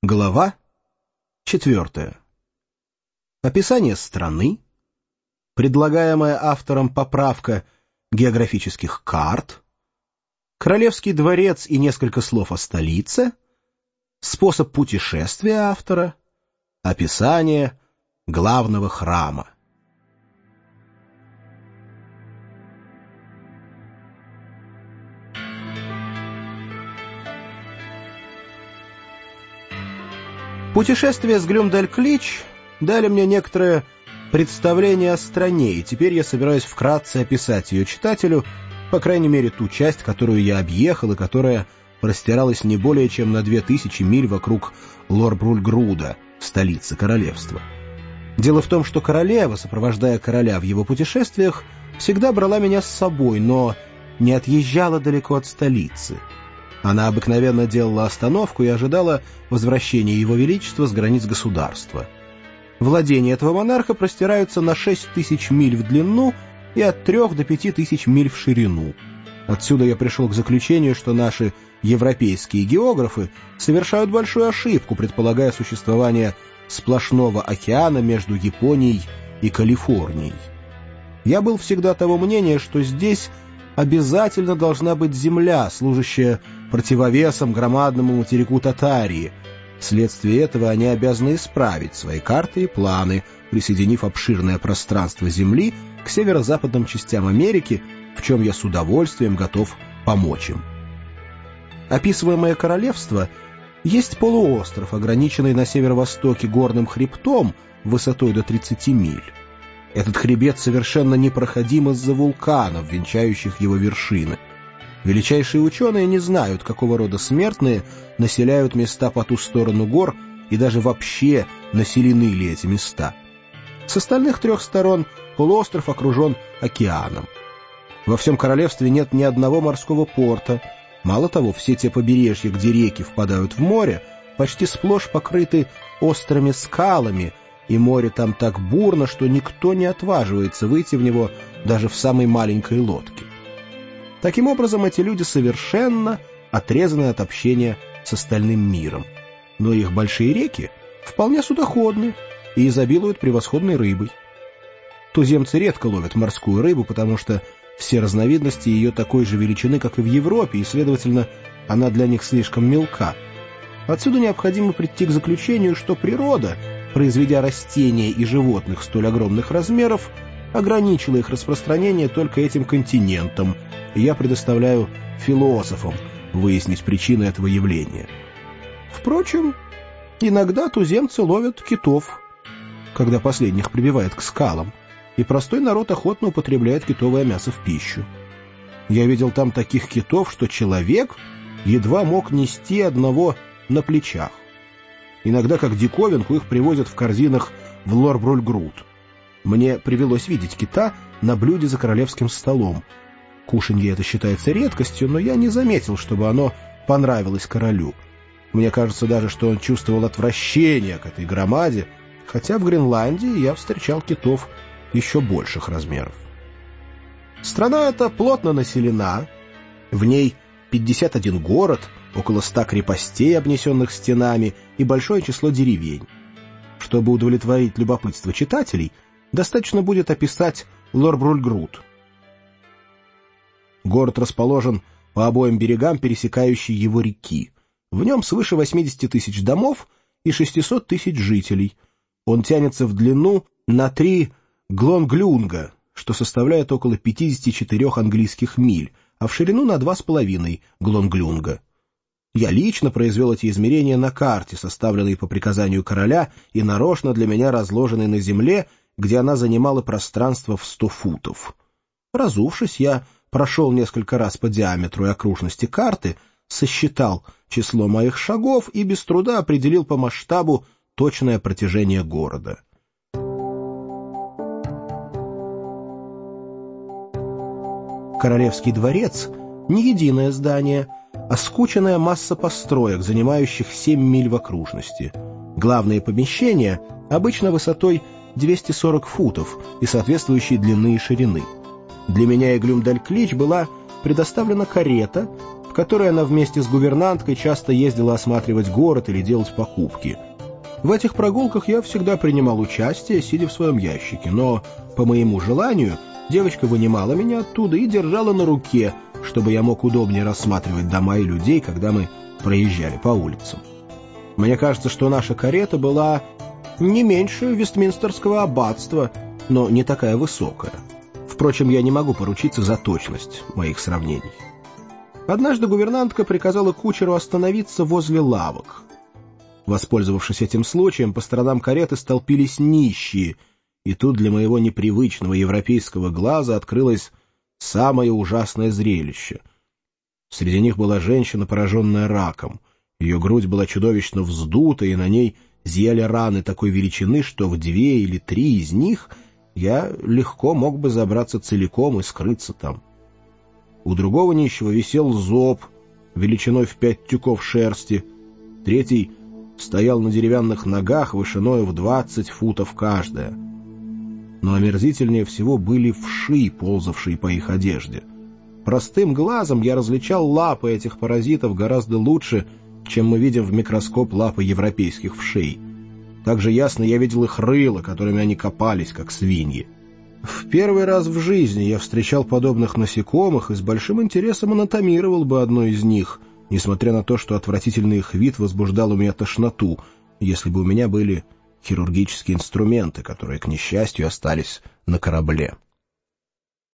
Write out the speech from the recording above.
Глава 4. Описание страны, предлагаемая автором поправка географических карт, Королевский дворец и несколько слов о столице, способ путешествия автора, описание главного храма. Путешествие с Глюмдальклич дали мне некоторое представление о стране, и теперь я собираюсь вкратце описать ее читателю, по крайней мере ту часть, которую я объехал и которая простиралась не более чем на 2000 миль вокруг Лорбрульгруда, столицы королевства. Дело в том, что королева, сопровождая короля в его путешествиях, всегда брала меня с собой, но не отъезжала далеко от столицы. Она обыкновенно делала остановку и ожидала возвращения Его Величества с границ государства. Владения этого монарха простираются на 6000 миль в длину и от 3 до 5000 миль в ширину. Отсюда я пришел к заключению, что наши европейские географы совершают большую ошибку, предполагая существование сплошного океана между Японией и Калифорнией. Я был всегда того мнения, что здесь обязательно должна быть земля, служащая противовесом громадному материку Татарии. Вследствие этого они обязаны исправить свои карты и планы, присоединив обширное пространство земли к северо-западным частям Америки, в чем я с удовольствием готов помочь им. Описываемое королевство есть полуостров, ограниченный на северо-востоке горным хребтом высотой до 30 миль. Этот хребет совершенно непроходим из-за вулканов, венчающих его вершины. Величайшие ученые не знают, какого рода смертные населяют места по ту сторону гор и даже вообще населены ли эти места. С остальных 3 сторон полуостров окружен океаном. Во всем королевстве нет ни одного морского порта. Мало того, все те побережья, где реки впадают в море, почти сплошь покрыты острыми скалами, и море там так бурно, что никто не отваживается выйти в него даже в самой маленькой лодке. Таким образом, эти люди совершенно отрезаны от общения с остальным миром. Но их большие реки вполне судоходны и изобилуют превосходной рыбой. Туземцы редко ловят морскую рыбу, потому что все разновидности ее такой же величины, как и в Европе, и, следовательно, она для них слишком мелка. Отсюда необходимо прийти к заключению, что природа, произведя растения и животных столь огромных размеров, ограничила их распространение только этим континентом, и я предоставляю философам выяснить причины этого явления. Впрочем, иногда туземцы ловят китов, когда последних прибивает к скалам, и простой народ охотно употребляет китовое мясо в пищу. Я видел там таких китов, что человек едва мог нести одного на плечах. Иногда, как диковинку, их привозят в корзинах в Лорбрульгруд. Мне привелось видеть кита на блюде за королевским столом. Кушанье это считается редкостью, но я не заметил, чтобы оно понравилось королю. Мне кажется даже, что он чувствовал отвращение к этой громаде, хотя в Гренландии я встречал китов еще больших размеров. Страна эта плотно населена, в ней 51 город, около 100 крепостей, обнесенных стенами, и большое число деревень. Чтобы удовлетворить любопытство читателей, достаточно будет описать Лорбрульгруд. Город расположен по обоим берегам пересекающей его реки. В нем свыше 80 тысяч домов и 600 тысяч жителей. Он тянется в длину на 3 глонглюнга, что составляет около 54 английских миль, а в ширину на 2,5 глонглюнга. Я лично произвел эти измерения на карте, составленной по приказанию короля и нарочно для меня разложенной на земле, где она занимала пространство в 100 футов. Разувшись, я прошел несколько раз по диаметру и окружности карты, сосчитал число моих шагов и без труда определил по масштабу точное протяжение города. Королевский дворец — не единое здание, а скученная масса построек, занимающих 7 миль в окружности. Главные помещения обычно высотой 240 футов и соответствующей длины и ширины. Для меня и Глюмдальклич была предоставлена карета, в которой она вместе с гувернанткой часто ездила осматривать город или делать покупки. В этих прогулках я всегда принимал участие, сидя в своем ящике, но, по моему желанию, девочка вынимала меня оттуда и держала на руке, чтобы я мог удобнее рассматривать дома и людей, когда мы проезжали по улицам. Мне кажется, что наша карета была не меньше Вестминстерского аббатства, но не такая высокая. Впрочем, я не могу поручиться за точность моих сравнений. Однажды гувернантка приказала кучеру остановиться возле лавок. Воспользовавшись этим случаем, по сторонам кареты столпились нищие, и тут для моего непривычного европейского глаза открылось самое ужасное зрелище. Среди них была женщина, пораженная раком. Ее грудь была чудовищно вздута, и на ней зияли раны такой величины, что в 2 или 3 из них я легко мог бы забраться целиком и скрыться там. У другого нищего висел зоб величиной в 5 тюков шерсти, третий стоял на деревянных ногах вышиною в 20 футов каждая. Но омерзительнее всего были вши, ползавшие по их одежде. Простым глазом я различал лапы этих паразитов гораздо лучше, чем мы видим в микроскоп лапы европейских вшей. Также ясно я видел их рыла, которыми они копались, как свиньи. В первый раз в жизни я встречал подобных насекомых и с большим интересом анатомировал бы одно из них, несмотря на то, что отвратительный их вид возбуждал у меня тошноту, если бы у меня были хирургические инструменты, которые, к несчастью, остались на корабле.